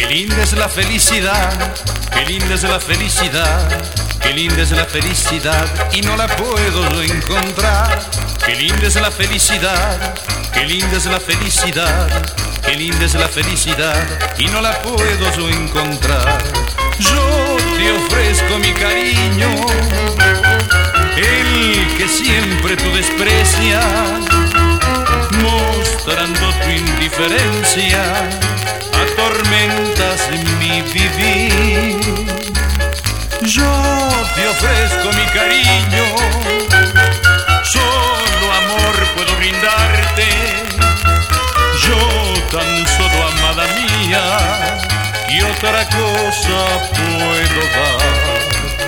linda es la felicidad, qué linda es la felicidad, qué linda es la felicidad y no la puedo yo encontrar. Qué linda es la felicidad, qué linda es la felicidad, qué linda es la felicidad y no la puedo yo encontrar. Yo te ofrezco mi cariño, el que siempre tú desprecias, mostrando tu indiferencia, atormentas mi vivir. Yo te ofrezco mi cariño, solo amor puedo brindarte. Yo tan solo amada mía, y otra cosa puedo dar.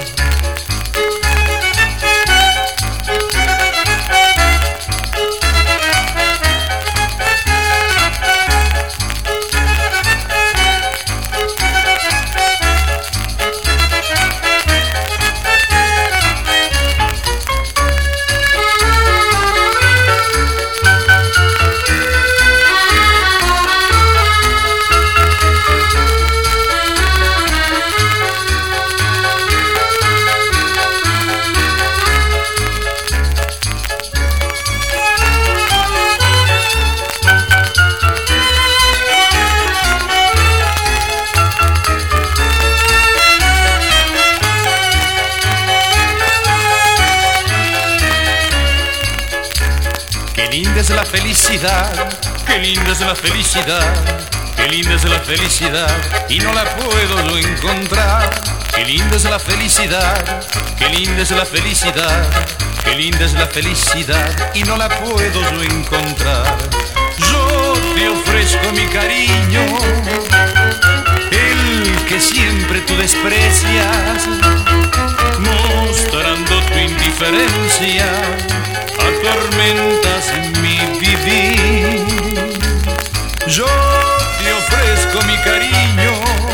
Qué linda es la felicidad, qué linda es la felicidad, qué linda es la felicidad y no la puedo yo encontrar. Qué linda es la felicidad, qué linda es la felicidad, qué linda es la felicidad y no la puedo yo encontrar. Yo te ofrezco mi cariño, el que siempre tú desprecias, mostrando tu indiferencia, atormentas mi vivir. Yo te ofrezco mi cariño,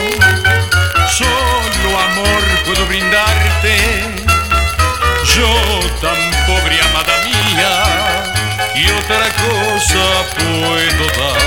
solo amor puedo brindarte. Yo tan pobre amada mía, y otra cosa puedo dar.